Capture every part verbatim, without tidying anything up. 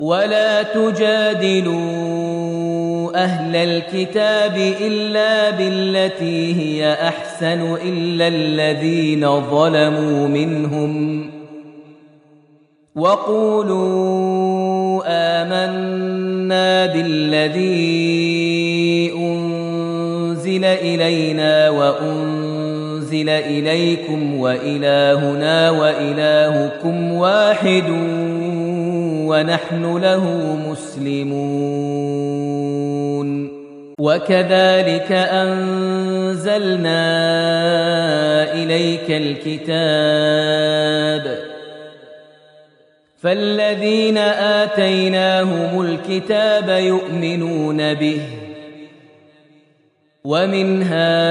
ولا تجادلوا أهل الكتاب إلا بالتي هي أحسن إلا الذين ظلموا منهم وقولوا آمنا بالذي أنزل إلينا وأنزل إليكم وإلهنا وإلهكم واحد ونحن له مسلمون وكذلك أنزلنا إليك الكتاب فالذين آتيناهم الكتاب يؤمنون به ومن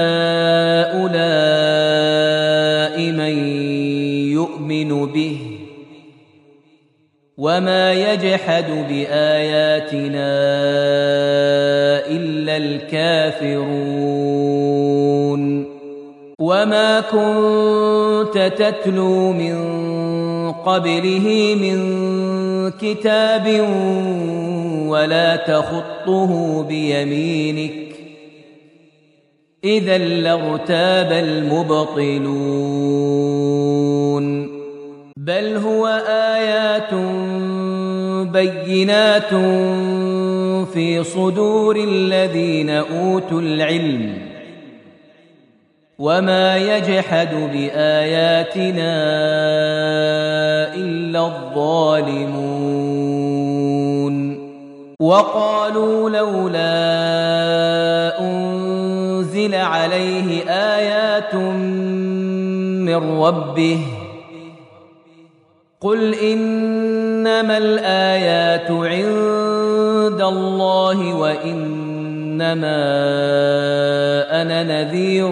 هؤلاء من يؤمن به وما يجحد بآياتنا إلا الكافرون وما كنت تتلو من قبله من كتاب ولا تخطه بيمينك إذا لارتاب المبطلون بل هو آيات بينات في صدور الذين أوتوا العلم وما يجحد بآياتنا إلا الظالمون وقالوا لولا أنزل عليه آيات من ربه قل إنما الآيات عند الله وإنما أنا نذير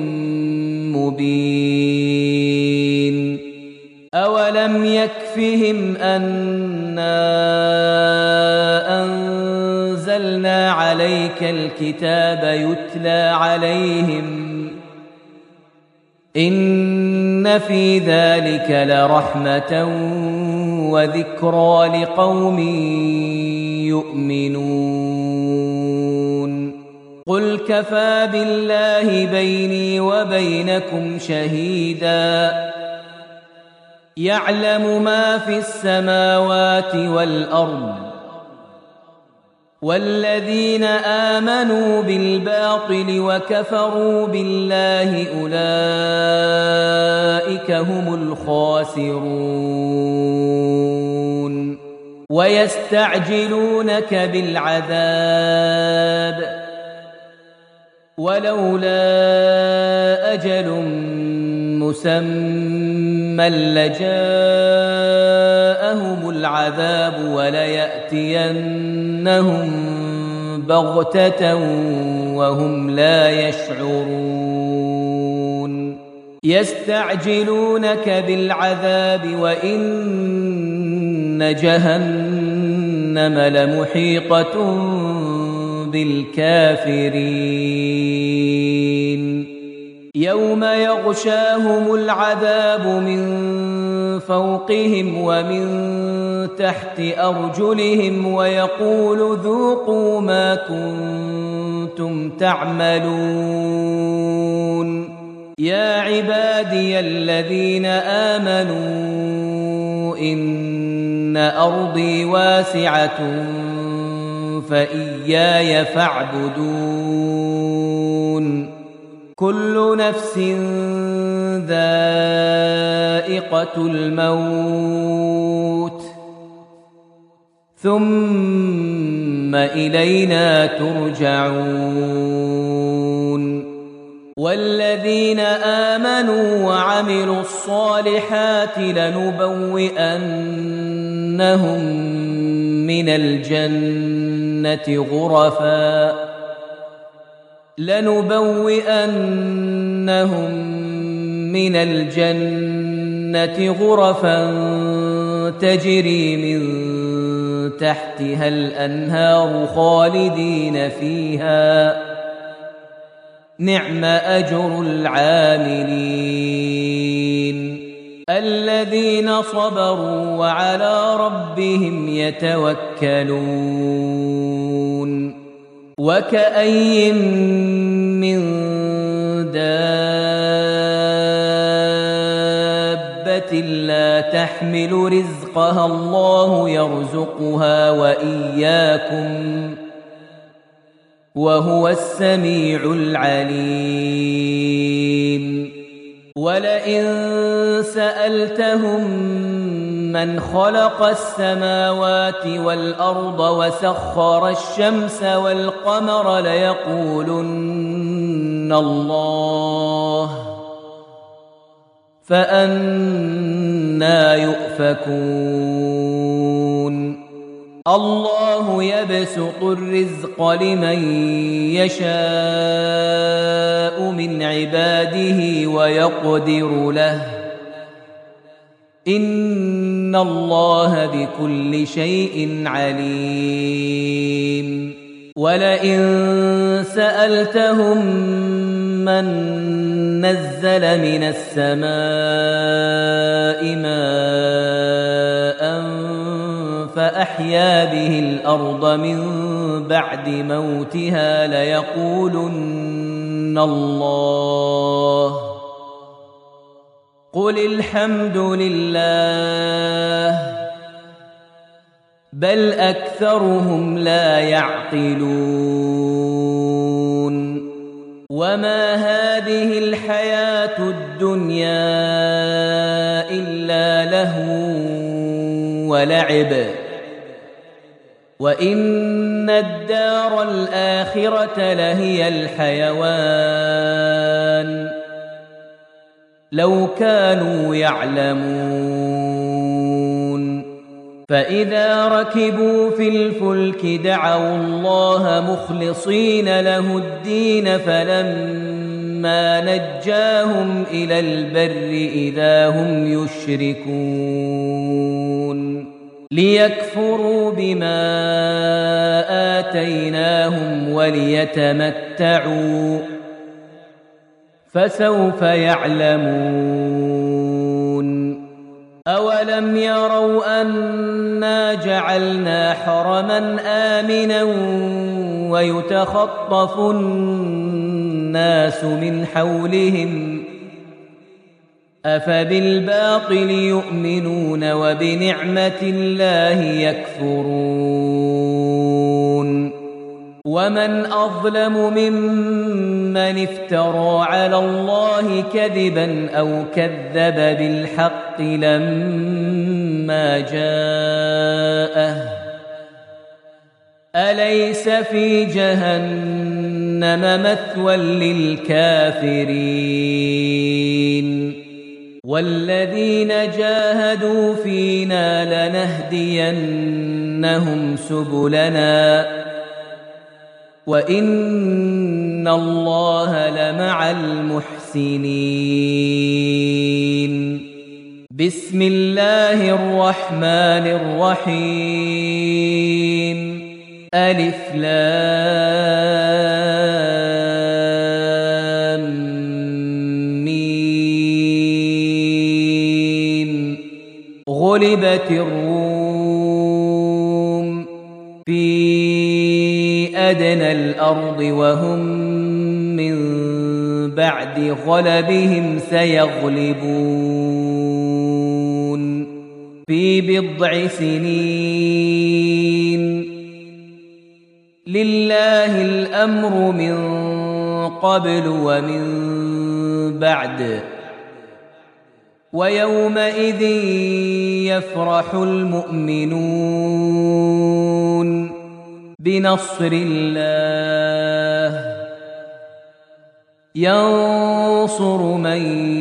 مبين أولم يكفهم أنا أنزلنا عليك الكتاب يتلى عليهم إن في ذلك لرحمة وذكرى لقوم يؤمنون قل كفى بالله بيني وبينكم شهيدا يعلم ما في السماوات والأرض والذين آمنوا بالباطل وكفروا بالله أولئك هم الخاسرون ويستعجلونك بالعذاب ولولا أجل مسمى لجاءهم العذاب وليأتينهم بغتة وهم لا يشعرون يستعجلونك بالعذاب وإن جهنم لمحيطة بالكافرين يوم يغشاهم العذاب من فوقهم ومن تحت أرجلهم ويقول ذوقوا ما كنتم تعملون يا عبادي الذين آمنوا إن أرضي واسعة فإياي فاعبدون كل نفس ذائقة الموت ثم إلينا ترجعون والذين آمنوا وعملوا الصالحات لنبوئنهم من الجنة غرفا لنبوئنهم من الجنة غرفا تجري من تحتها الأنهار خالدين فيها نعم أجر العاملين الذين صبروا وعلى ربهم يتوكلون وكأي من دابة لا تحمل رزقها الله يرزقها وإياكم وهو السميع العليم ولئن سألتهم من خلق السماوات والأرض وسخر الشمس والقمر ليقولن الله فأنى يؤفكون الله يبسط الرزق لمن يشاء من عباده ويقدر له إن الله بكل شيء عليم ولئن سألتهم من نزل من السماء ماء فأحيا به الأرض من بعد موتها ليقولن الله قل الحمد لله بل أكثرهم لا يعقلون وما هذه الحياة الدنيا إلا لهو ولعب وإن الدار الآخرة لهي الحيوان لو كانوا يعلمون فإذا ركبوا في الفلك دعوا الله مخلصين له الدين فلما نجاهم إلى البر إذا هم يشركون ليكفروا بما آتيناهم وليتمتعوا فسوف يعلمون أولم يروا أنا جعلنا حرما آمنا ويتخطف الناس من حولهم أفبالباطل يؤمنون وبنعمة الله يكفرون ومن أظلم ممن افترى على الله كذبا أو كذب بالحق لما جاءه أليس في جهنم مثوى للكافرين والذين جاهدوا فينا لنهدينهم سبلنا وإن الله لمع المحسنين بسم الله الرحمن الرحيم ألف لام ميم غلبت الروم في أدنى الأرض وهم من بعد غلبهم سيغلبون في بضع سنين لله الأمر من قبل ومن بعد ويومئذ يفرح المؤمنون بنصر الله ينصر من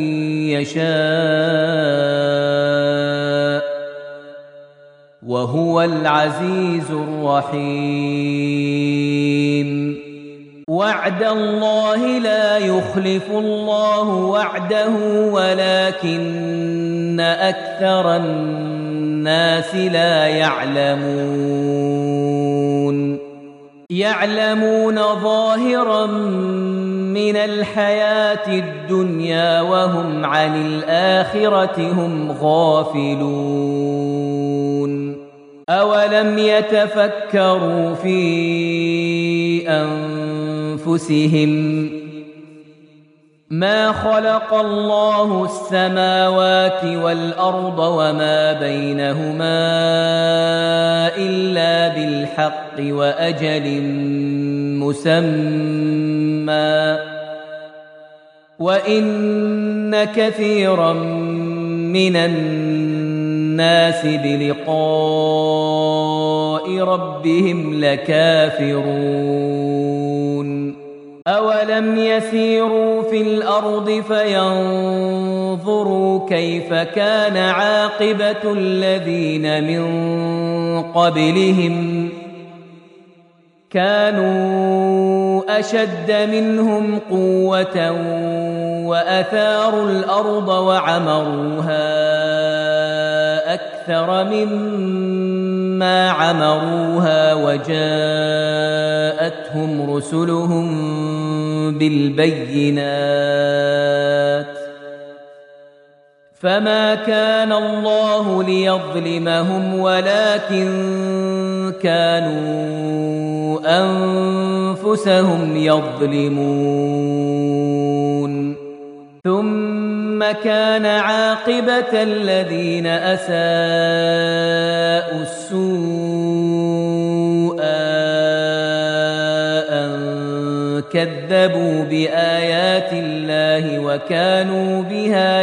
يشاء وهو العزيز الرحيم وعد الله لا يخلف الله وعده ولكن أكثر الناس لا يعلمون يعلمون ظاهرا من الحياة الدنيا وهم عن الآخرة هم غافلون أولم يتفكروا في أنفسهم ما خلق الله السماوات والأرض وما بينهما إلا بالحق وأجل مسمى وإن كثيرا من الناس بلقاء ربهم لكافرون أولم يسيروا في الأرض فينظروا كيف كان عاقبة الذين من قبلهم كانوا أشد منهم قوة وأثاروا الأرض وعمروها أكثر مما عمروها وجاءتهم رسلهم بالبينات فما كان الله ليظلمهم ولكن كانوا أنفسهم يظلمون ثم كان عاقبة الذين أساءوا السوء أن كذبوا بآيات الله وكانوا بها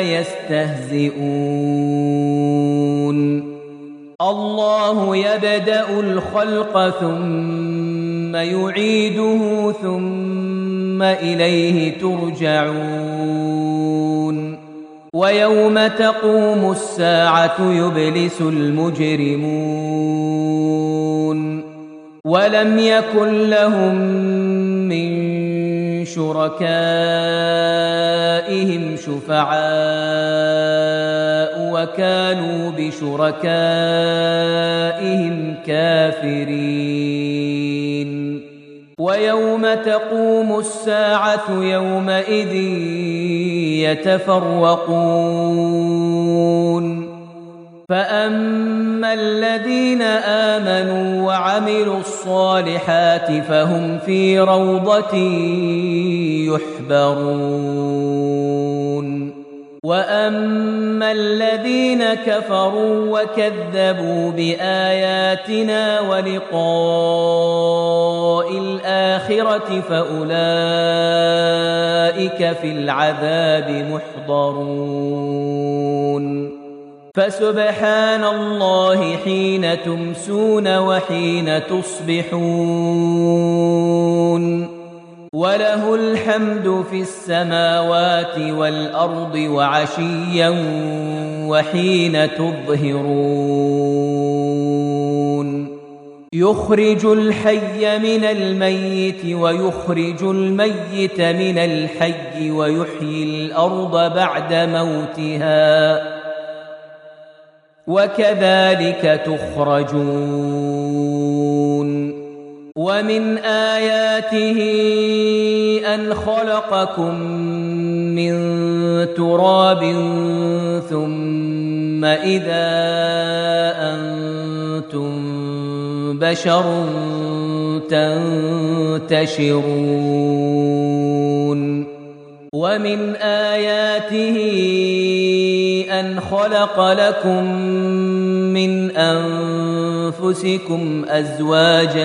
يستهزئون الله يبدأ الخلق ثم يعيده ثم إليه ترجعون ويوم تقوم الساعة يبلس المجرمون ولم يكن لهم من شركائهم شفعاء وكانوا بشركائهم كافرين ويوم تقوم الساعة يومئذ يتفرقون فأما الذين آمنوا وعملوا الصالحات فهم في روضة يحبرون وأما الذين كفروا وكذبوا بآياتنا ولقاء الآخرة فأولئك في العذاب محضرون فسبحان الله حين تمسون وحين تصبحون وله الحمد في السماوات والأرض وعشيا وحين تظهرون يخرج الحي من الميت ويخرج الميت من الحي ويحيي الأرض بعد موتها وكذلك تخرجون ومن آياته أن خلقكم من تراب ثم إذا أنتم بشر تنتشرون ومن آياته أن خلق لكم من أنفسكم أزواجا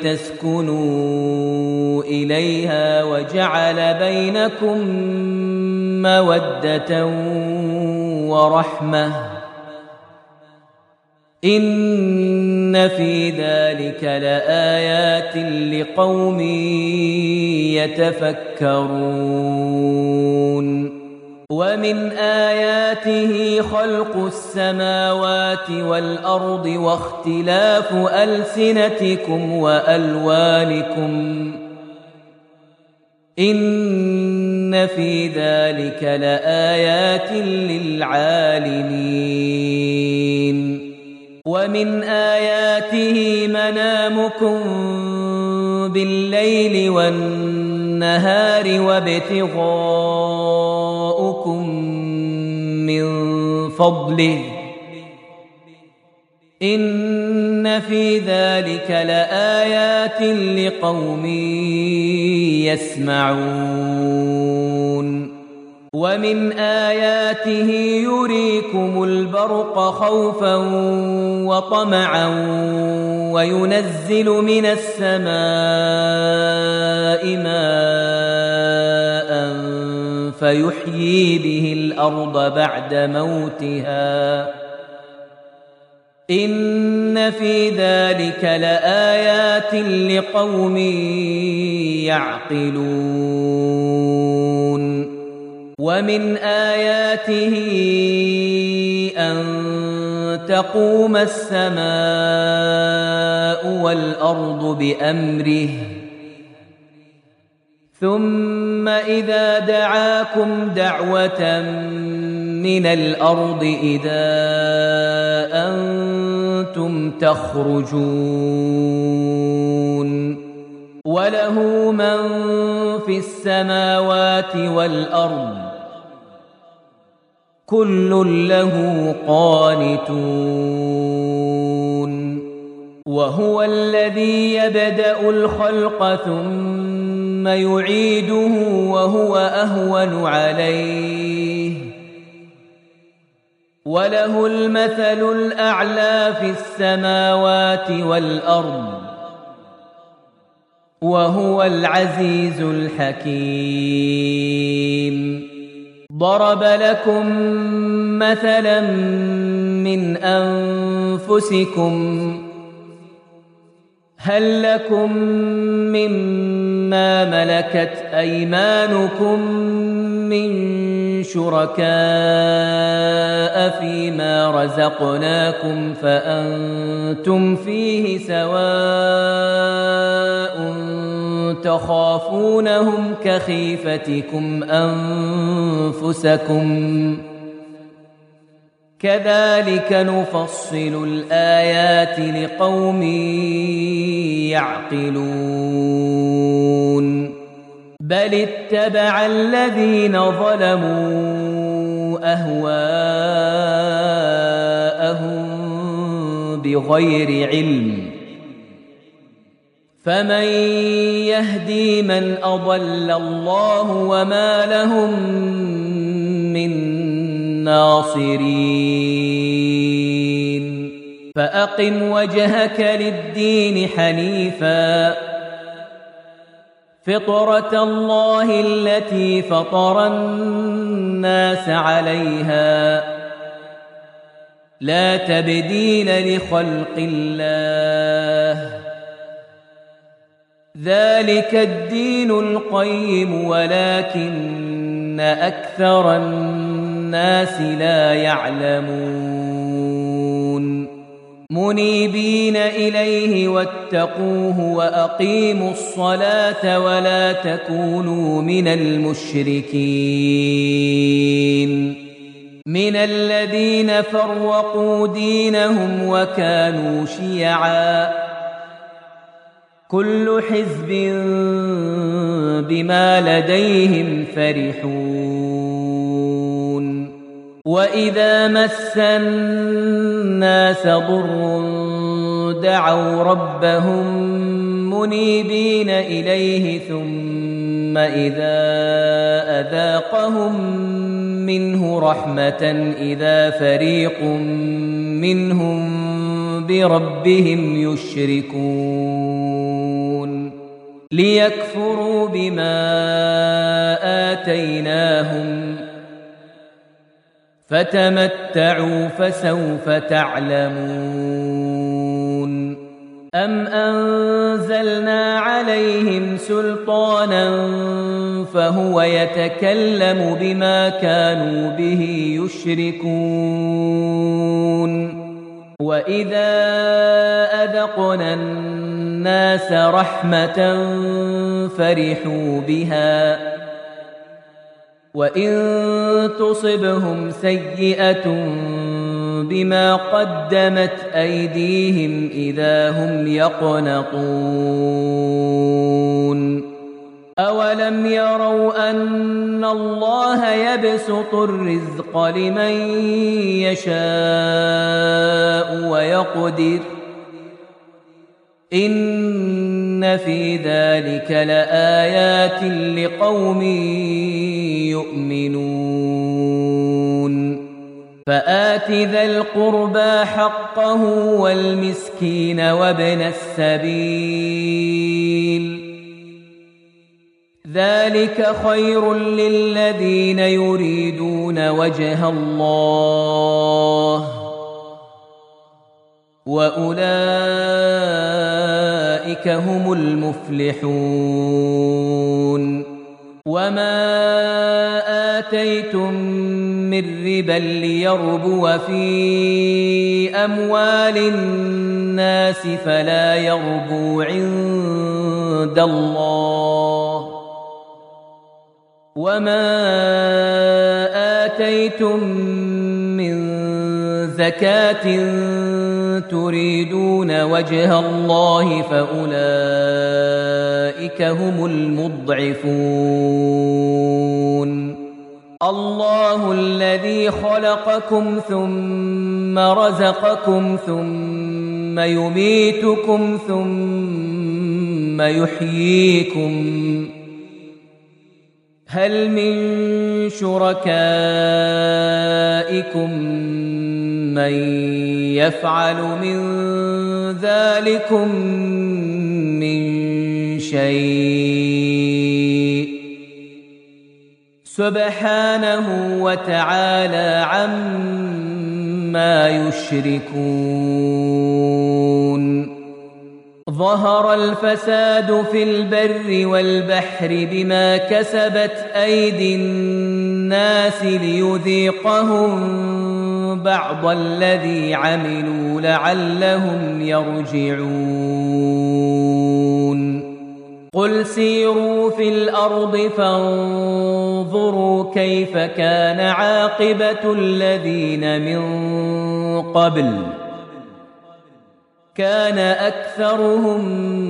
لتسكنوا إليها وجعل بينكم مودة ورحمة إن في ذلك لآيات لقوم يتفكرون ومن آياته خلق السماوات والأرض واختلاف ألسنتكم وألوانكم إن في ذلك لآيات للعالمين ومن آياته منامكم بالليل والنهار النهار وابتغاؤكم من فضله إن في ذلك لآيات لقوم يسمعون ومن آياته يريكم البرق خوفا وطمعا وينزل من السماء ماء فيحيي به الأرض بعد موتها إن في ذلك لآيات لقوم يعقلون ومن آياته أن تقوم السماء والأرض بأمره ثم إذا دعاكم دعوة من الأرض إذا أنتم تخرجون وله من في السماوات والأرض كل له قانتون وهو الذي يبدأ الخلق ثم يعيده وهو أهون عليه وله المثل الأعلى في السماوات والأرض وهو العزيز الحكيم ضرب لكم مثلا من أنفسكم هل لكم مما ملكت أيمانكم من شركاء فيما رزقناكم فأنتم فيه سواء تخافونهم كخيفتكم أنفسكم كذلك نفصل الآيات لقوم يعقلون بل اتبع الذين ظلموا أهواءهم بغير علم فمن يهدي من أضل الله وما لهم من ناصرين فأقم وجهك للدين حنيفا فطرة الله التي فطر الناس عليها لا تبديل لخلق الله ذلك الدين القيم ولكن أكثر الناس لا يعلمون منيبين إليه واتقوه وأقيموا الصلاة ولا تكونوا من المشركين من الذين فرقوا دينهم وكانوا شيعا كل حزب بما لديهم فرحون وإذا مس الناس ضر دعوا ربهم منيبين إليه ثم إذا أذاقهم منه رحمة إذا فريق منهم بربهم يشركون ليكفروا بما آتيناهم فتمتعوا فسوف تعلمون أم أنزلنا عليهم سلطانا فهو يتكلم بما كانوا به يشركون وإذا أذقنا الناس رحمة فرحوا بها وإن تصبهم سيئة بما قدمت أيديهم إذا هم يقنطون أولم يروا أن الله يبسط الرزق لمن يشاء ويقدر إن في ذلك لآيات لقوم يؤمنون فآت ذا القربى حقه والمسكين وابن السبيل ذلك خير للذين يريدون وجه الله وأولئك هم المفلحون وما آتيتم من ربا ليربو في أموال الناس فلا يربو عند الله وما آتيتم من زكاة تريدون وجه الله فأولئك هم المضعفون الله الذي خلقكم ثم رزقكم ثم يميتكم ثم يحييكم هل من شركائكم من يفعل من ذلكم من شيء سبحانه وتعالى عما يشركون ظهر الفساد في البر والبحر بما كسبت أيدي الناس ليذيقهم بعض الذي عملوا لعلهم يرجعون قل سيروا في الأرض فانظروا كيف كان عاقبة الذين من قبل كان أكثرهم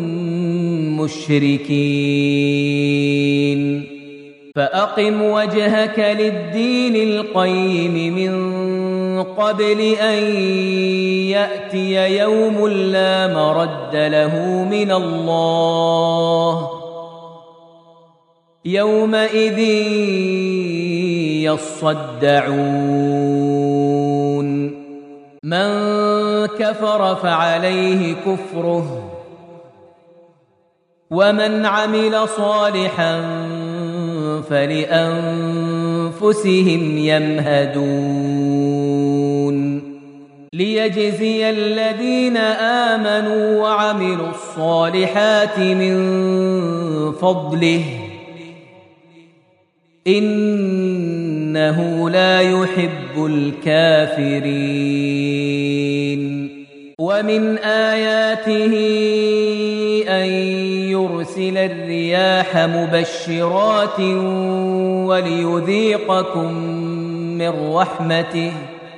مشركين فأقم وجهك للدين القيم من قبل أن يأتي يوم لا مرد له من الله يومئذ يصدعون من كفر فعليه كفره ومن عمل صالحا فلأنفسهم يمهدون ليجزي الذين آمنوا وعملوا الصالحات من فضله إنه لا يحب الكافرين ومن آياته أن يرسل الرياح مبشرات وليذيقكم من رحمته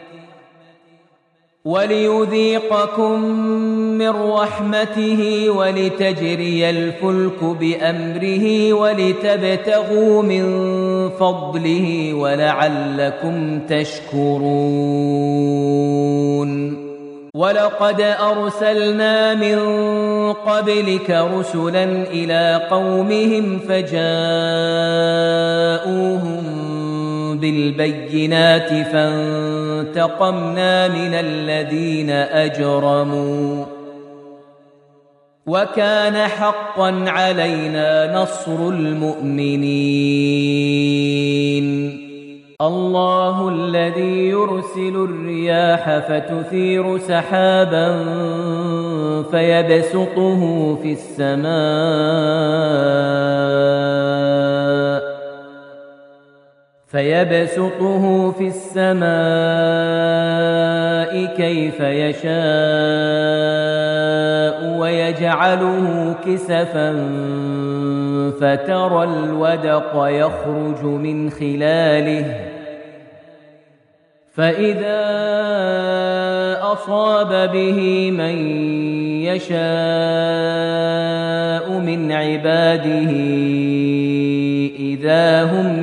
وليذيقكم من رحمته ولتجري الفلك بأمره ولتبتغوا من فضله ولعلكم تشكرون ولقد أرسلنا من قبلك رسلا إلى قومهم فجاءوهم بالبينات فانتقمنا من الذين أجرموا وكان حقا علينا نصر المؤمنين الله الذي يرسل الرياح فتثير سحابا فيبسطه في السماء فيبسطه في السماء كيف يشاء ويجعله كسفا فترى الودق يخرج من خلاله فإذا أصاب به من يشاء من عباده هم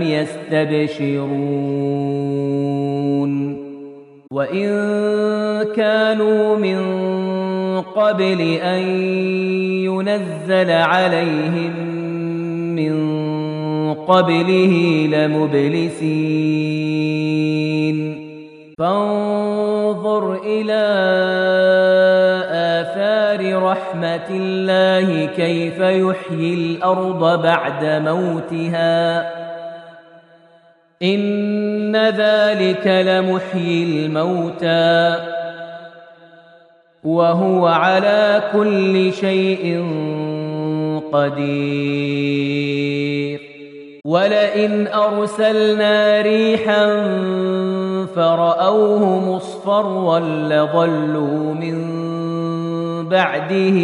يستبشرون وإن كانوا من قبل أن ينزل عليهم من قبله لمبلسين فانظر إلى آثار رحمة الله كيف يحيي الأرض بعد موتها إن ذلك لمحيي الموتى وهو على كل شيء قدير ولئن أرسلنا ريحا فرأوه مصفرا لظلوا من بعده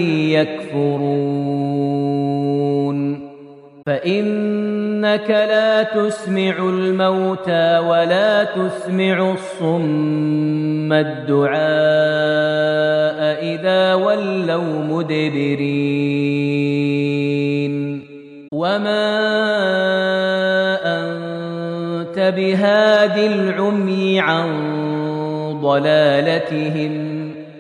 يكفرون فإنك لا تسمع الموتى ولا تسمع الصم الدعاء إذا ولوا مدبرين وما أنت بهاد العمي عن ضلالتهم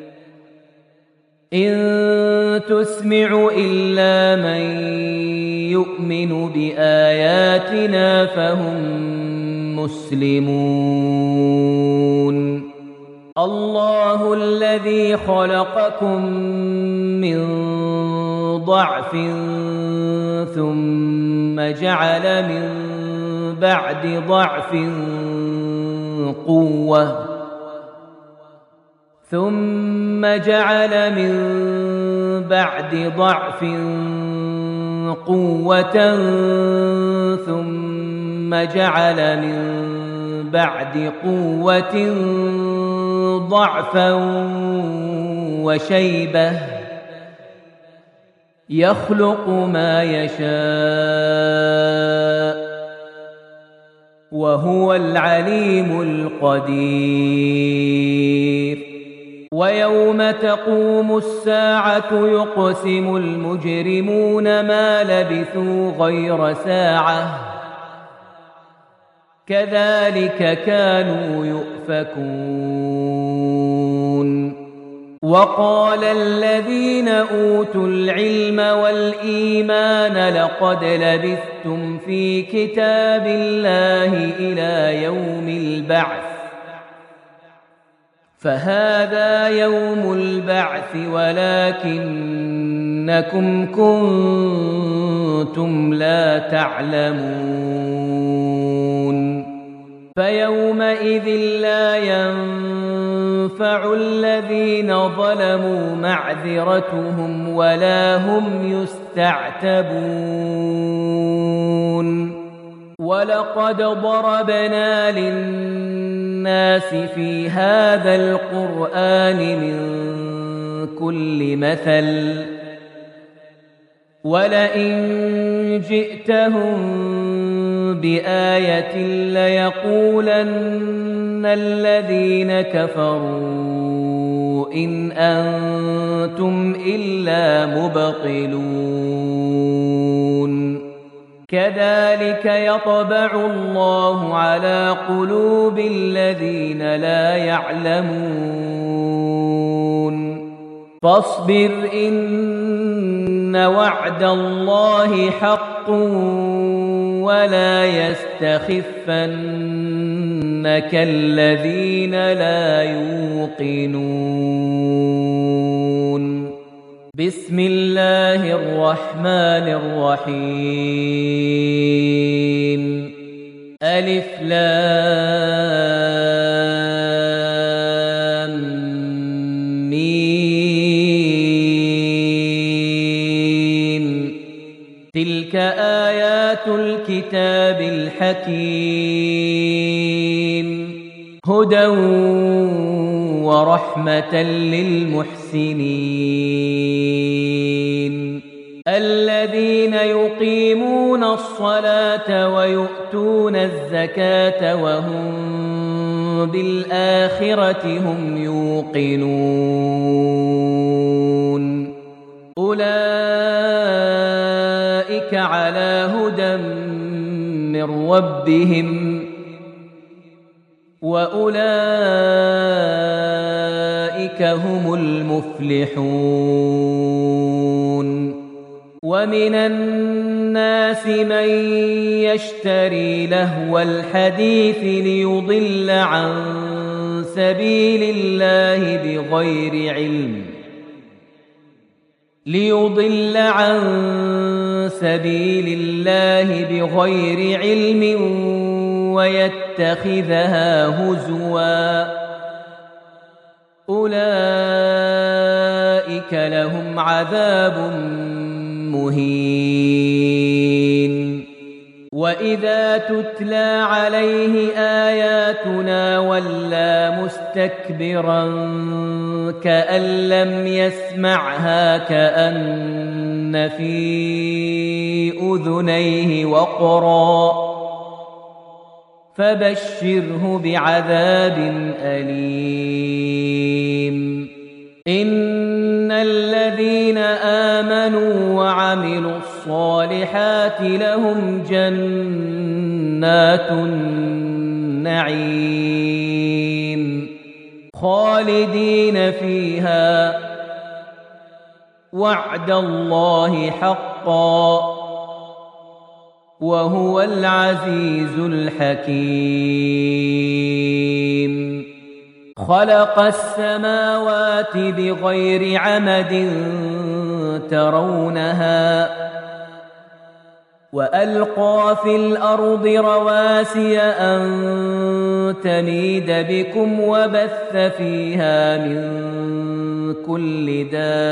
إن تسمع إلا من يؤمن بآياتنا فهم مسلمون الله الذي خلقكم من ضعف ثم جعل من بعد ضعف قوة ثم جعل من بعد ضعف قوة ثم جعل من بعد قوة ضعفا وشيبة يخلق ما يشاء وهو العليم القدير ويوم تقوم الساعة يقسم المجرمون ما لبثوا غير ساعة كذلك كانوا يؤفكون وقال الذين أوتوا العلم والإيمان لقد لبثتم في كتاب الله إلى يوم البعث فهذا يوم البعث ولكنكم كنتم لا تعلمون فيومئذ لا ينفع الذين ظلموا معذرتهم ولا هم يستعتبون ولقد ضربنا للناس في هذا القرآن من كل مثل ولئن جئتهم بآية ليقولن الذين كفروا إن أنتم إلا مبطلون كذلك يطبع الله على قلوب الذين لا يعلمون فاصبر إن وعد الله حق ولا يستخفنك الذين لا يوقنون بسم الله الرحمن الرحيم ألف لام ميم تلك آيات الكتاب الحكيم هدى ورحمة للمحسنين الذين يقيمون الصلاة ويؤتون الزكاة وهم بالآخرة هم يوقنون أولئك على هدى من من ربهم وأولئك هم المفلحون ومن الناس من يشتري لهو الحديث ليضل عن سبيل الله بغير علم ليضل عن سبيل الله بغير علم ويتخذها هزوا أولئك لهم عذاب مهين وإذا تتلى عليه آياتنا ولى مستكبرا كأن لم يسمعها كأن في أذنيه وقرا فبشره بعذاب أليم إن الذين آمنوا وعملوا الصالحات لهم جنات النعيم خالدين فيها وعد الله حقا وهو العزيز الحكيم خلق السماوات بغير عمد ترونها وألقى في الأرض رواسي أن تميد بكم وبث فيها من كل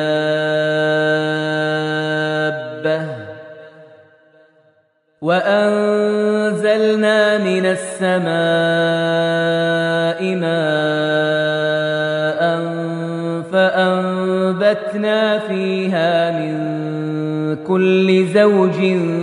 دابة وأنزلنا من السماء ماء فأنبتنا فيها من كل زوج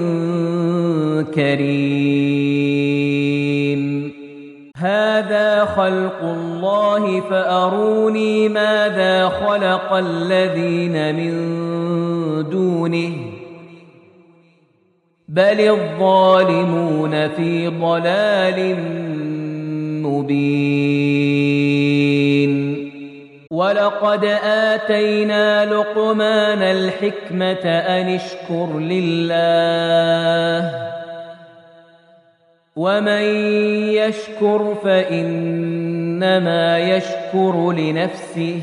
كريم هذا خلق الله فأروني ماذا خلق الذين من دونه بل الظالمون في ضلال مبين ولقد آتينا لقمان الحكمة أن اشكر لله ومن يشكر فإنما يشكر لنفسه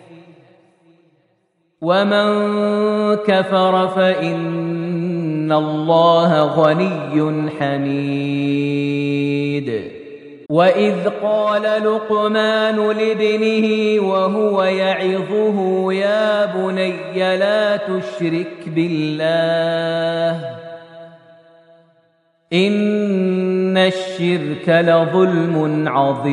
ومن كفر فإن الله غني حميد وإذ قال لقمان لابنه وهو يعظه يا بني لا تشرك بالله إن الشرك لظلم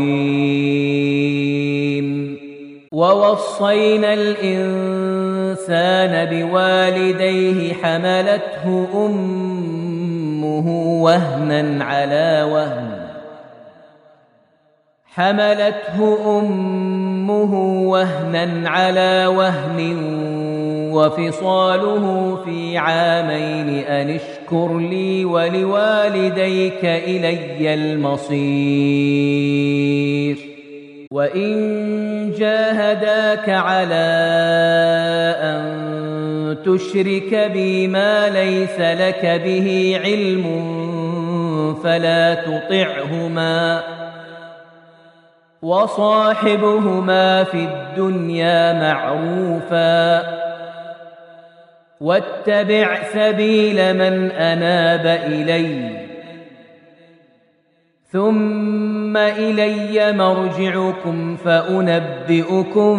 عظيم ووصينا الإنسان بوالديه حملته أمه وهنا على وهن حملته أمه وهنا على وهن وفصاله في عامين أن اشكر لي ولوالديك إلي المصير وإن جاهداك على أن تشرك بي ما ليس لك به علم فلا تطعهما وصاحبهما في الدنيا معروفا واتبع سبيل من أناب إلي ثم إلي مرجعكم فأنبئكم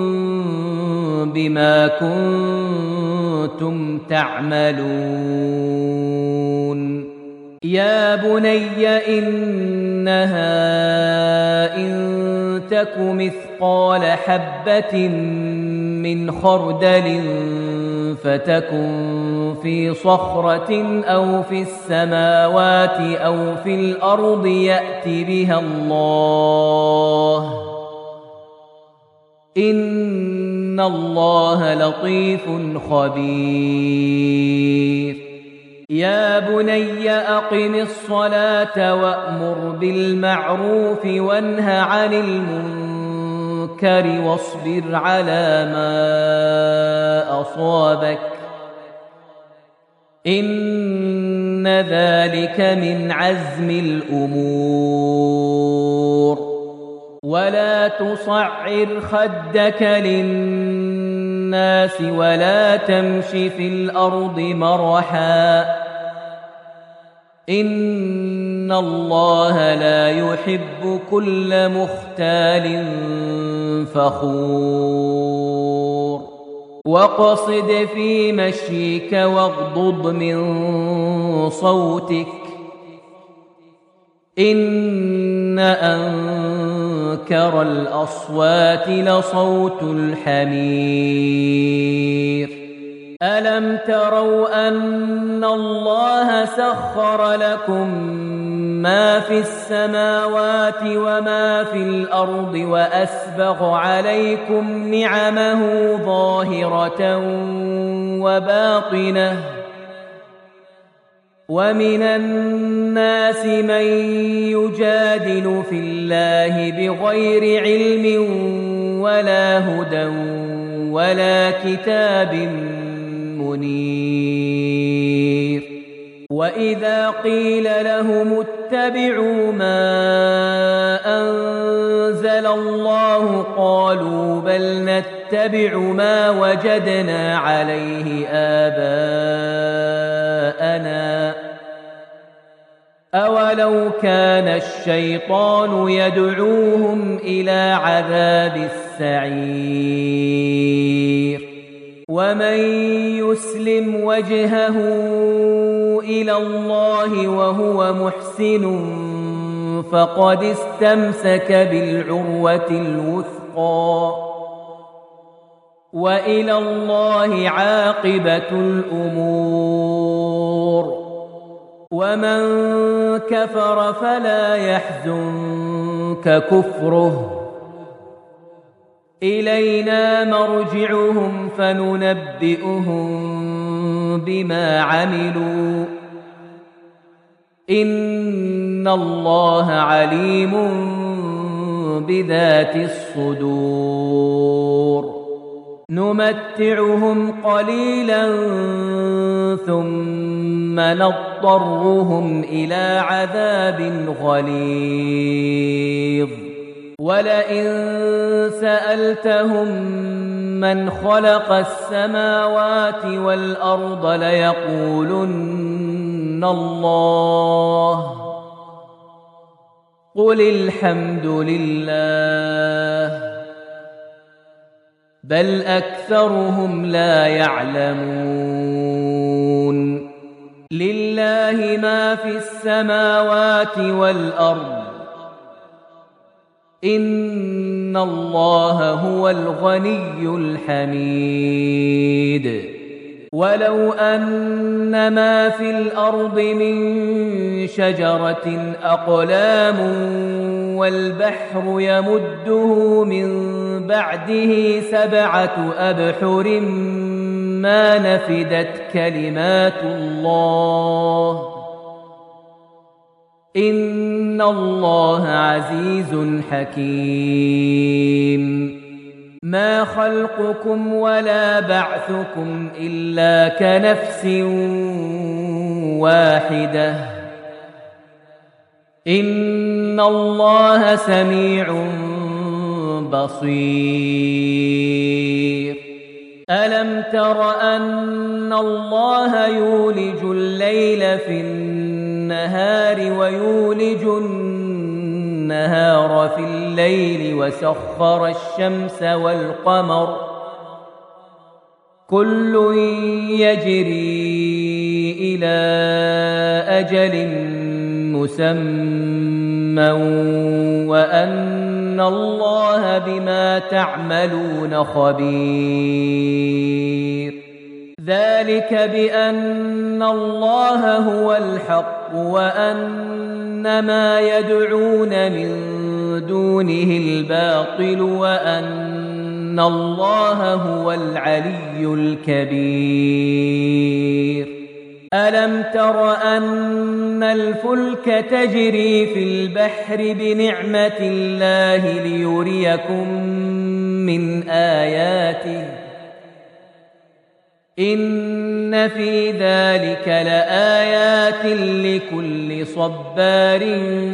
بما كنتم تعملون يا بني إنها إن تك مثقال حبة من خردل فتكن في صخرة أو في السماوات أو في الأرض يأت بها الله إن الله لطيف خبير يا بني أقم الصلاة وأمر بالمعروف وانه عن المنكر واصبر على ما أصابك إن ذلك من عزم الأمور ولا تصعر خدك للناس ولا تمش في الأرض مرحا إن الله لا يحب كل مختال فخور واقصد في مشيك واغضض من صوتك إن أنكر الأصوات لصوت الحمير ألم تروا أن الله سخر لكم ما في السماوات وما في الأرض وأسبغ عليكم نعمه ظاهرة وباطنة ومن الناس من يجادل في الله بغير علم ولا هدى ولا كتاب منير وإذا قيل لهم اتبعوا ما أنزل الله قالوا بل نتبع ما وجدنا عليه آباءنا أولو كان الشيطان يدعوهم إلى عذاب السعير ومن يسلم وجهه إلى الله وهو محسن فقد استمسك بالعروة الوثقى وإلى الله عاقبة الأمور ومن كفر فلا يحزنك كفره إلينا مرجعهم فننبئهم بما عملوا إن الله عليم بذات الصدور نمتعهم قليلا ثم نضطرهم إلى عذاب غليظ ولئن سألتهم من خلق السماوات والأرض ليقولن الله قل الحمد لله بل أكثرهم لا يعلمون لله ما في السماوات والأرض إن الله هو الغني الحميد ولو أن ما في الأرض من شجرة أقلام والبحر يمده من بعده سبعة أبحر ما نفدت كلمات الله إن الله عزيز حكيم ما خلقكم ولا بعثكم إلا كنفس واحدة إن الله سميع بصير ألم تر أن الله يولج الليل في النهار ويولج النهار في الليل وسخر الشمس والقمر كل يجري إلى أجل مسمى وأن الله بما تعملون خبير ذلك بأن الله هو الحق وأن ما يدعون من دونه الباطل وأن الله هو العلي الكبير ألم تر أن الفلك تجري في البحر بنعمة الله ليريكم من آياته إن في ذلك لآيات لكل صبار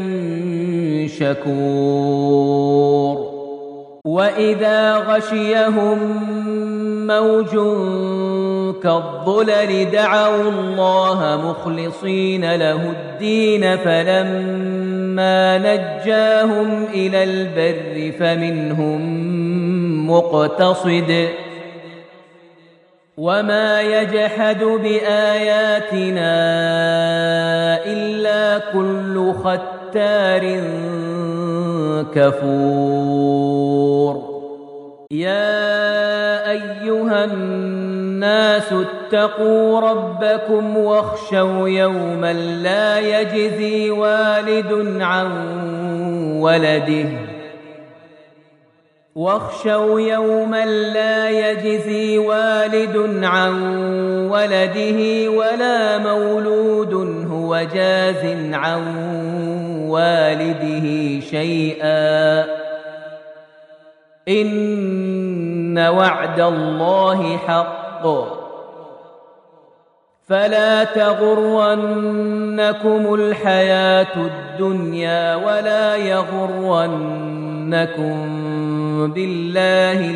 شكور وإذا غشيهم موج كالظلل دعوا الله مخلصين له الدين فلما نجاهم إلى البر فمنهم مقتصد وما يجحد بآياتنا إلا كل ختار كفور يا أيها الناس اتقوا ربكم واخشوا يوما لا يجزي والد عن ولده واخشوا يوما لا يجزي والد عن ولده ولا مولود هو جاز عن والده شيئا إن وعد الله حق فلا تغرنكم الحياة الدنيا ولا يغرنكم بالله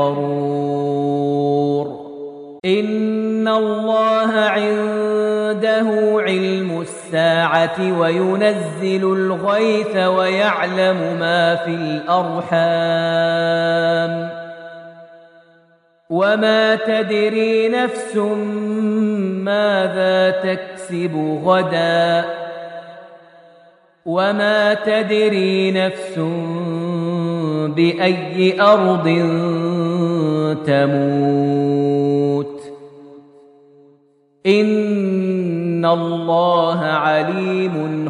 الغرور إن الله عنده علم الساعة وينزل الغيث ويعلم ما في الأرحام وما تدري نفس ماذا تكسب غدا وما تدري نفس بأي أرض تموت إن الله عليم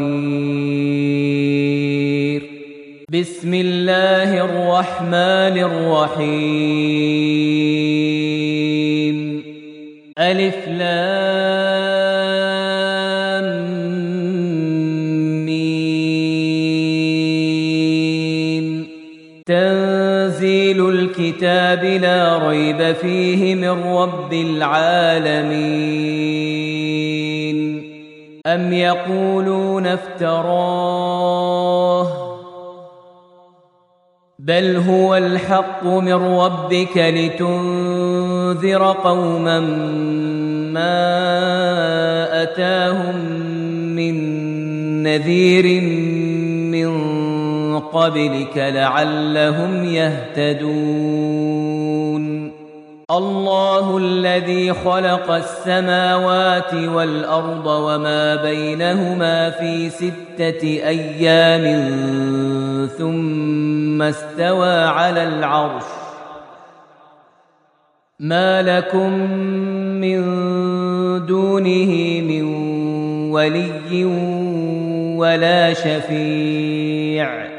خبير بسم الله الرحمن الرحيم ألف لام ميم تنزيل الكتاب لا ريب فيه من رب العالمين أم يقولون افتراه بل هو الحق من ربك لتنذر قوما ما أتاهم من نذير من قبلك لعلهم يهتدون الله الذي خلق السماوات والأرض وما بينهما في ستة أيام ثم استوى على العرش ما لكم من دونه من ولي ولا شفيع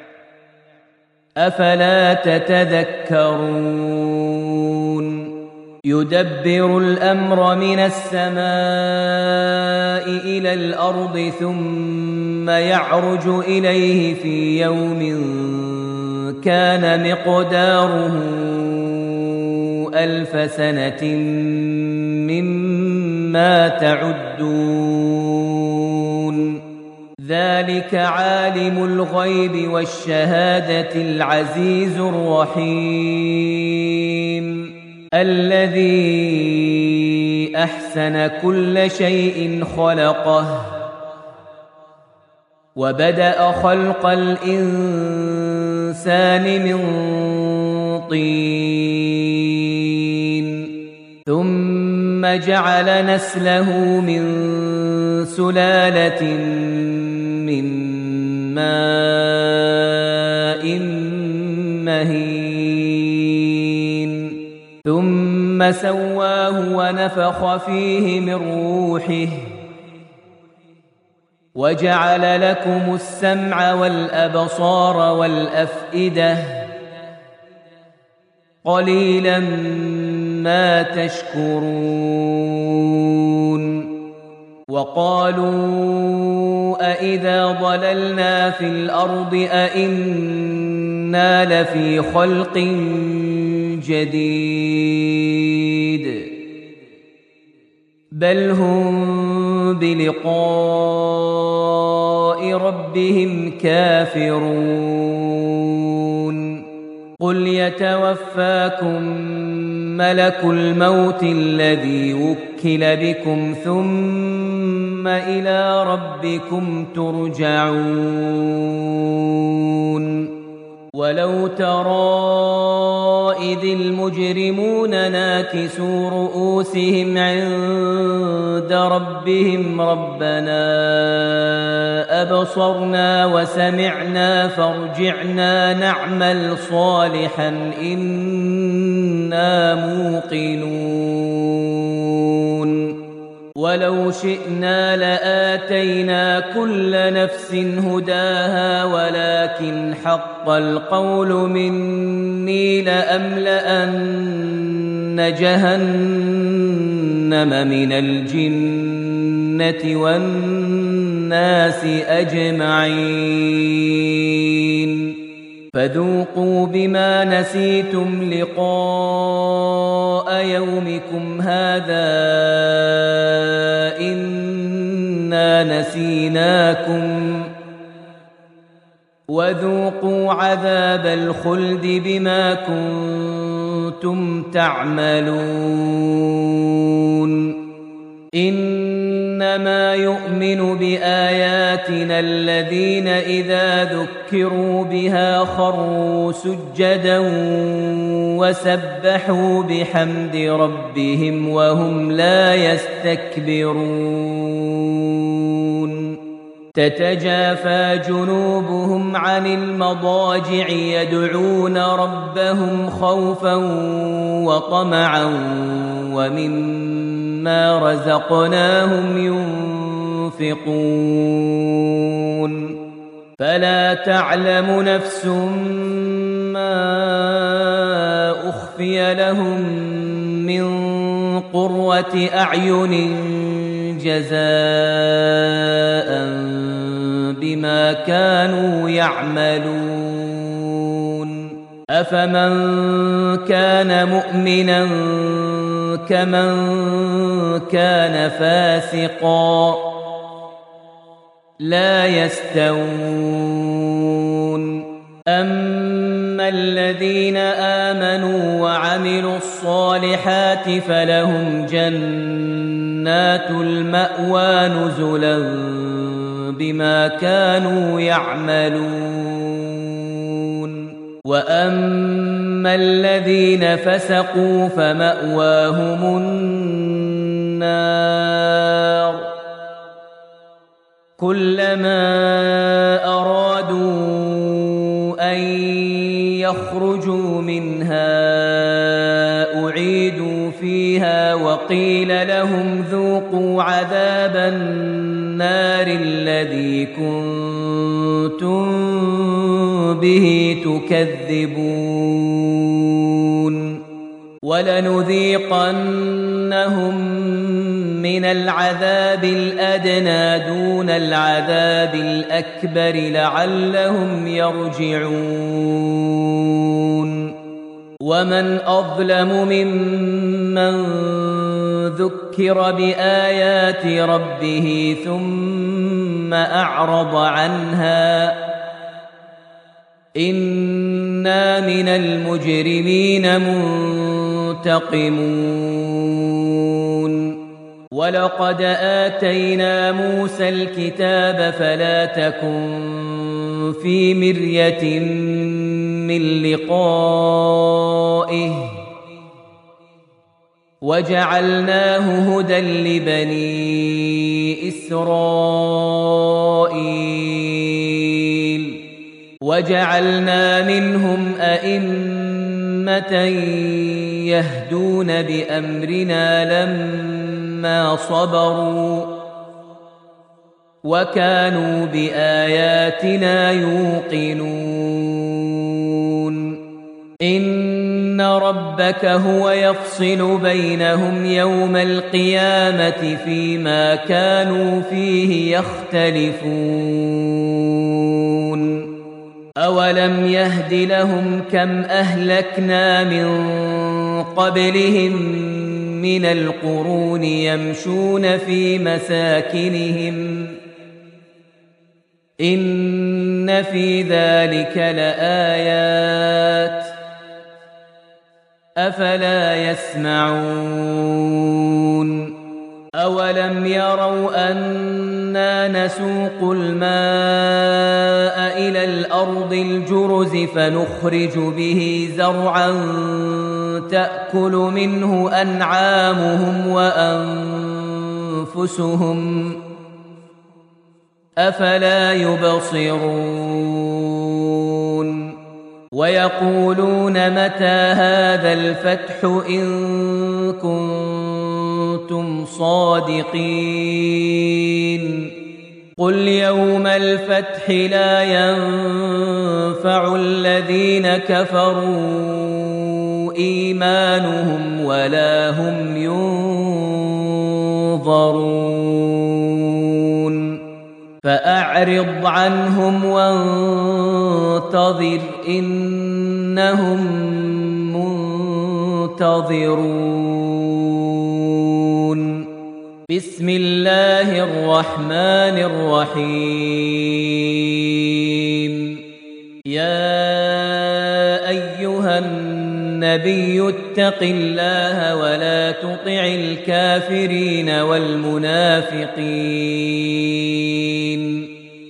أفلا تتذكرون يدبر الأمر من السماء إلى الأرض ثم يعرج إليه في يوم كان مقداره ألف سنة مما تعدون ذلك عالم الغيب والشهادة العزيز الرحيم الذي أحسن كل شيء خلقه وبدأ خلق الإنسان من طين ثم جعل نسله من سلالة من ماء مهين ثم سواه ونفخ فيه من روحه وجعل لكم السمع والأبصار والأفئدة قليلا ما تشكرون وقالوا أإذا ضللنا في الأرض أإنا لفي خلق جديد بل هم بلقاء ربهم كافرون قل يتوفاكم ملك الموت الذي وكل بكم ثم إلى ربكم ترجعون ولو ترى إذ المجرمون ناكسوا رؤوسهم عند ربهم ربنا أبصرنا وسمعنا فارجعنا نعمل صالحا إنا موقنون ولو شئنا لآتينا كل نفس هداها ولكن حق القول مني لأملأن جهنم من الجنة والناس أجمعين فذوقوا بما نسيتم لقاء يومكم هذا إنا نسيناكم وذوقوا عذاب الخلد بما كنتم تعملون إنما يؤمن بآياتنا الذين إذا ذكروا بها خروا سجدا وسبحوا بحمد ربهم وهم لا يستكبرون تتجافى جنوبهم عن المضاجع يدعون ربهم خوفا وطمعا ومما رزقناهم ينفقون فلا تعلم نفس ما أخفي لهم من قرة أعين جزاء بما كانوا يعملون أفمن كان مؤمنا كمن كان فاسقا لا يستوون أما الذين آمنوا وعملوا الصالحات فلهم جنات المأوى نزلا بما كانوا يعملون وأما الذين فسقوا فمأواهم النار كلما أرادوا أن يخرجوا منها أعيدوا فيها وقيل لهم ذوقوا عذاب النار الذي كنتم به تكذبون ولنذيقنهم من العذاب الأدنى دون العذاب الأكبر لعلهم يرجعون ومن أظلم ممن ذكر بآيات ربه ثم أعرض عنها إنا من المجرمين منتقمون ولقد آتينا موسى الكتاب فلا تكن في مرية من لقائه وجعلناه هدى لبني إسرائيل وجعلنا منهم أئمة يهدون بأمرنا لما صبروا وكانوا بآياتنا يوقنون إن ربك هو يفصل بينهم يوم القيامة فيما كانوا فيه يختلفون أولم يهد لهم كم أهلكنا من قبلهم من القرون يمشون في مساكنهم إن في ذلك لآيات أفلا يسمعون أولم يروا أنا نسوق الماء إلى الأرض الجرز فنخرج به زرعا تأكل منه أنعامهم وأنفسهم أفلا يبصرون ويقولون متى هذا الفتح إن كنتم صادقين قل يوم الفتح لا ينفع الذين كفروا إيمانهم ولا هم ينظرون فأعرض عنهم وانتظر إنهم منتظرون بسم الله الرحمن الرحيم يا أيها النبي اتق الله ولا تطع الكافرين والمنافقين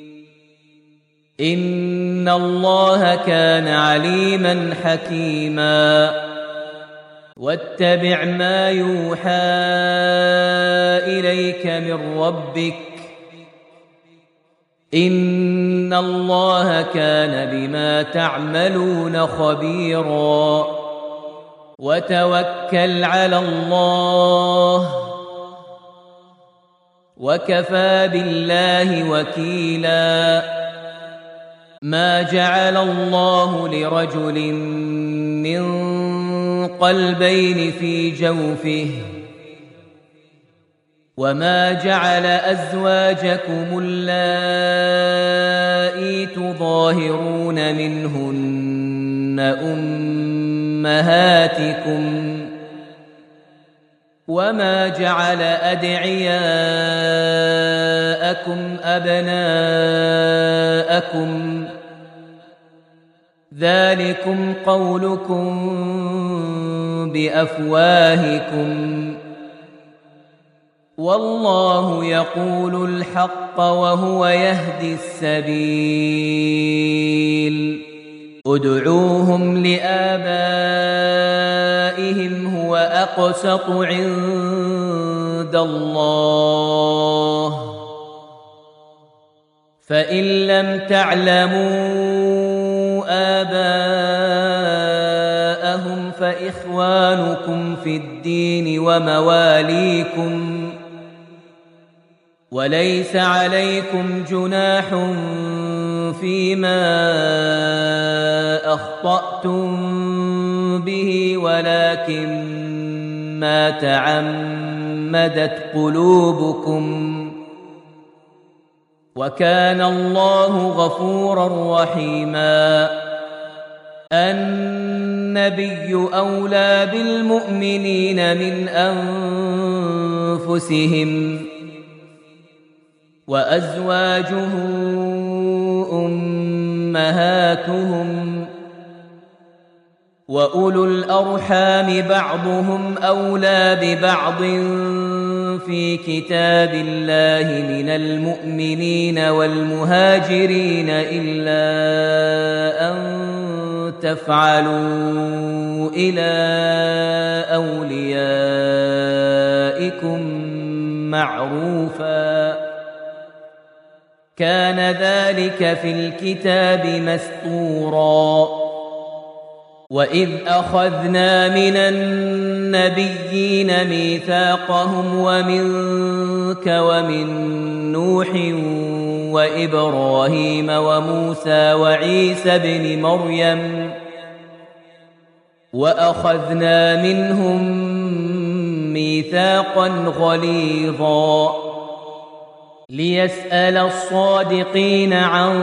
إن الله كان عليما حكيما واتبع ما يوحى إليك من ربك إن الله كان بما تعملون خبيرا وتوكل على الله وكفى بالله وكيلا ما جعل الله لرجل من قلبين في جوفه وما جعل أزواجكم اللائي تظاهرون منهن أمهاتكم وما جعل أدعياءكم أبناءكم ذلكم قولكم بأفواهكم والله يقول الحق وهو يهدي السبيل ادعوهم لآبائهم هو أقسط عند الله فإن لم تعلموا آباءهم فإخوانكم في الدين ومواليكم وليس عليكم جناح فيما أخطأتم به ولكن ما تعمدت قلوبكم وكان الله غفورا رحيما النبي أولى بالمؤمنين من أنفسهم وأزواجه أمهاتهم وأولو الأرحام بعضهم أولى ببعض في كتاب الله من المؤمنين والمهاجرين إلا أن تفعلوا إلى أوليائكم معروفا كان ذلك في الكتاب مسطورا وإذ أخذنا من النبيين ميثاقهم ومنك ومن نوح وإبراهيم وموسى وعيسى ابن مريم وأخذنا منهم ميثاقا غليظا ليسأل الصادقين عن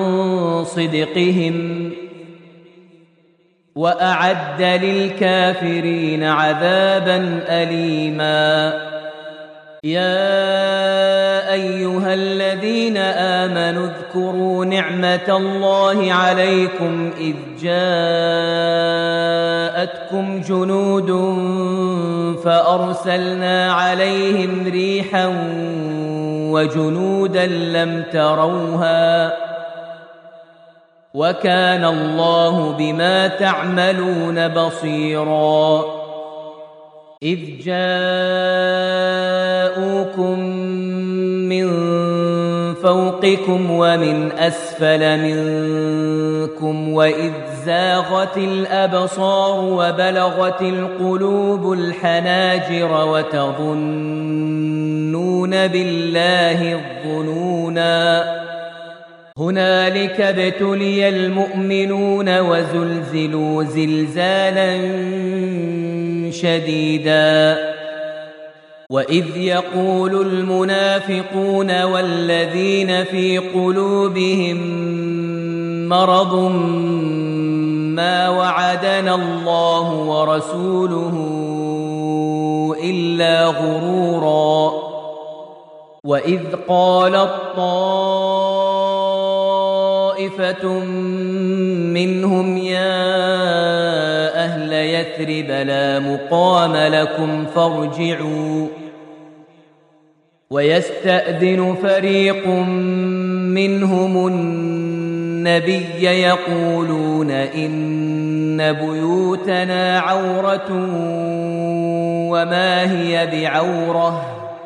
صدقهم وأعد للكافرين عذابا أليما يا أيها الذين آمنوا اذكروا نعمة الله عليكم إذ جاءتكم جنود فأرسلنا عليهم ريحا وجنودا لم تروها وكان الله بما تعملون بصيرا إذ جاءوكم من فوقكم ومن أسفل منكم وإذ زاغت الأبصار وبلغت القلوب الحناجر وتظنون بالله الظنونا هنالك ابتلي المؤمنون وزلزلوا زلزالا شديدا وإذ يقول المنافقون والذين في قلوبهم مرض ما وعدنا الله ورسوله إلا غرورا وإذ قالت طائفة منهم يا أهل يثرب لا مقام لكم فارجعوا ويستأذن فريق منهم النبي يقولون إن بيوتنا عورة وما هي بعورة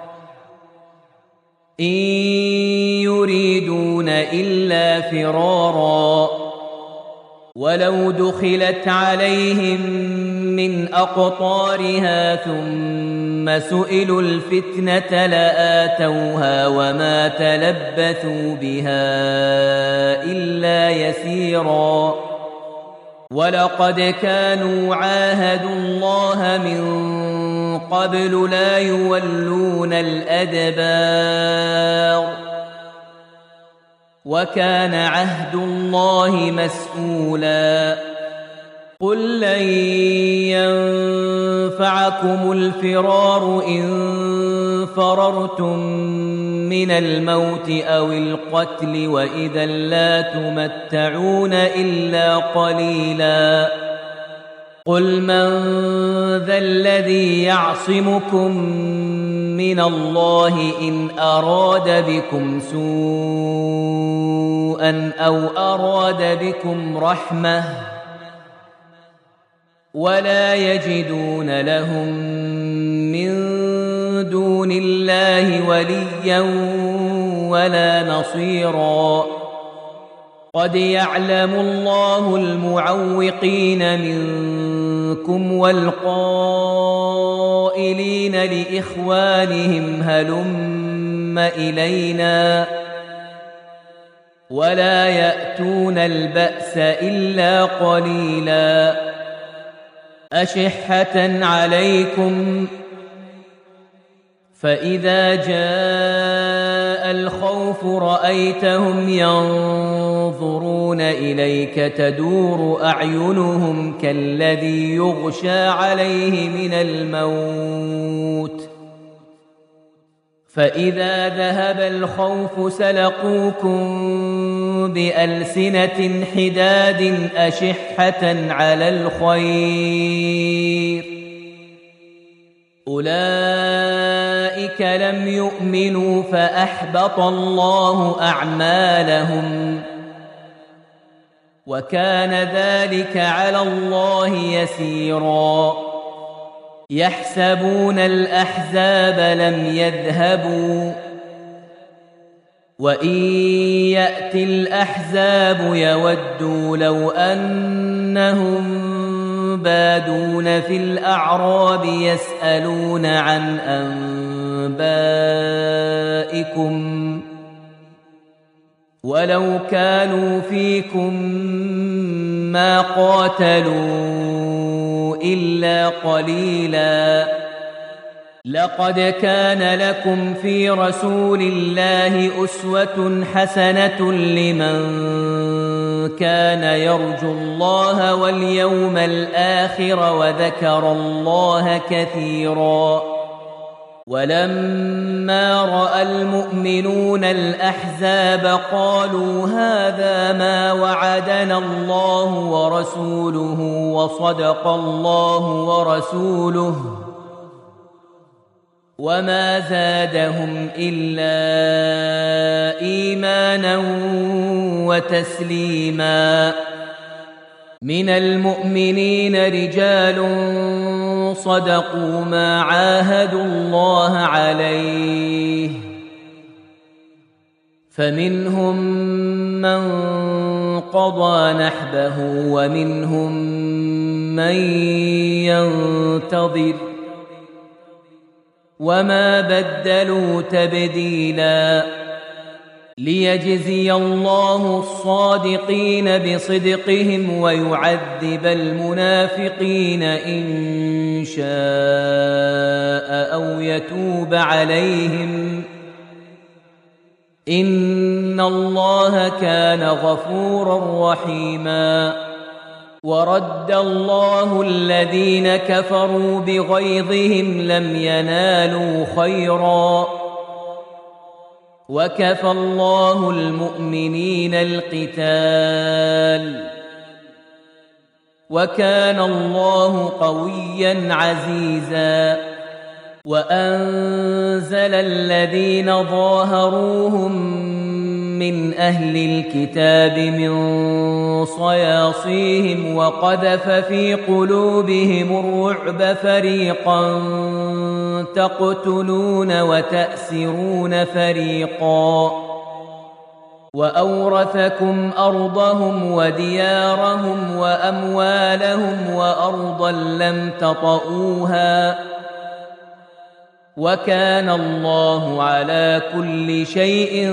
إن يريدون إلا فرارا ولو دخلت عليهم من أقطارها ثم سئلوا الفتنة لآتوها وما تلبثوا بها إلا يسيرا ولقد كانوا عاهدوا الله من قبل لا يولون الأدبار وكان عهد الله مسؤولا قل لن ينفعكم الفرار إن فررتم من الموت أو القتل وإذا لا تمتعون إلا قليلا قل من ذا الذي يعصمكم من الله إن أراد بكم سوءا أو أراد بكم رحمة ولا يجدون لهم من دون الله وليا ولا نصيرا قد يعلم الله المعوقين منكم والقائلين لإخوانهم هلم إلينا ولا يأتون البأس إلا قليلا أشحة عليكم فإذا جاء الخوف رأيتهم ينظرون إليك تدور أعينهم كالذي يغشى عليه من الموت فإذا ذهب الخوف سلقوكم بألسنة حداد أشحة على الخير أولئك لم يؤمنوا فأحبط الله أعمالهم وكان ذلك على الله يسيرا يحسبون الأحزاب لم يذهبوا وإن يأتي الأحزاب يودوا لو أنهم بادون في الأعراب يسألون عن أنبائكم ولو كانوا فيكم ما قاتلوا إلا قليلا لقد كان لكم في رسول الله أسوة حسنة لمن كان يرجو الله واليوم الآخر وذكر الله كثيرا ولما رأى المؤمنون الأحزاب قالوا هذا ما وعدنا الله ورسوله وصدق الله ورسوله وما زادهم إلا إيمانا وتسليما من المؤمنين رجال صدقوا ما عاهدوا الله عليه فمنهم من قضى نحبه ومنهم من ينتظر وما بدلوا تبديلا ليجزي الله الصادقين بصدقهم ويعذب المنافقين إن شاء أو يتوب عليهم إن الله كان غفورا رحيما ورد الله الذين كفروا بغيظهم لم ينالوا خيرا وكفى الله المؤمنين القتال وكان الله قويا عزيزا وأنزل الذين ظاهروهم من أهل الكتاب من صياصيهم وقذف في قلوبهم الرعب فريقا تقتلون وتأسرون فريقا وأورثكم أرضهم وديارهم وأموالهم وأرضا لم تطئوها وكان الله على كل شيء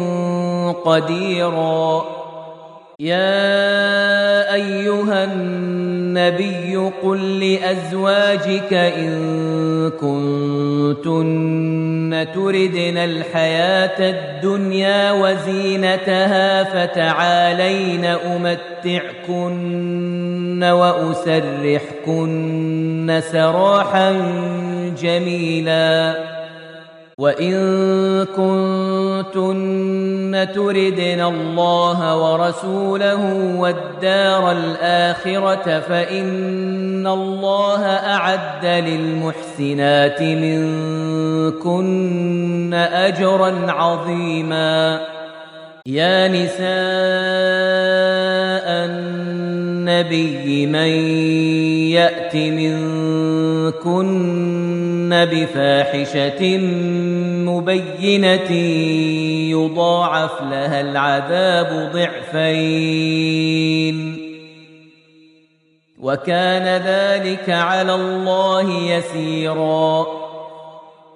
قديرا يا أيها النبي قل لأزواجك إن كنتن تردن الحياة الدنيا وزينتها فتعالين أمتعكن وأسرحكن سراحا جميلا وإن كنتن تردن الله ورسوله والدار الآخرة فإن الله أعد للمحسنات منكن أجرا عظيما يا نساء النبي من يأت منكن بفاحشة مبينة يضاعف لها العذاب ضعفين وكان ذلك على الله يسيرا